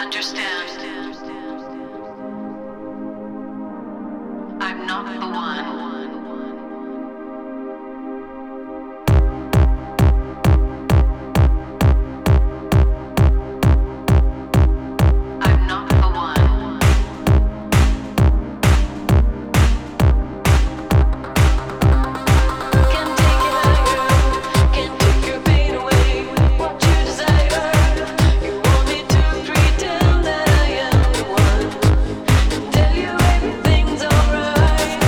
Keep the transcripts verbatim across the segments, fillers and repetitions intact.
Understand, I'm not the one. I'm not the one. Can't take it higher, can't take your pain away. What you desire, you want me to pretend that I am the one. Tell you everything's alright.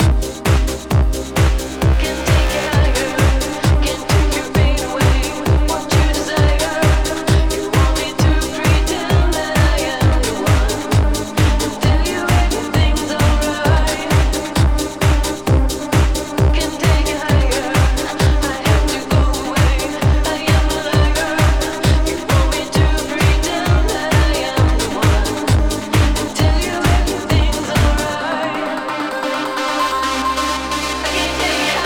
Can't take it higher, can't take your pain away. What you desire, you want me to pretend that I am the one. Tell you everything's alright. Can't take it higher, I have to go away. I am a liar. You want me to pretend that I am the one. Tell you everything's alright. I can't take it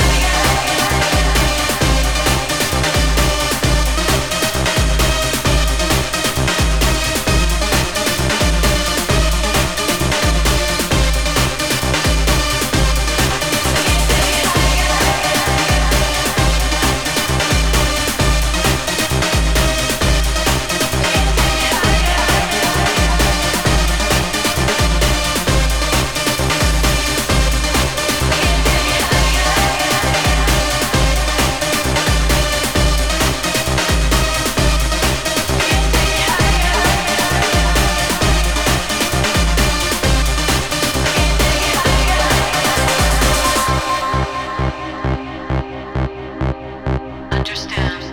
understand.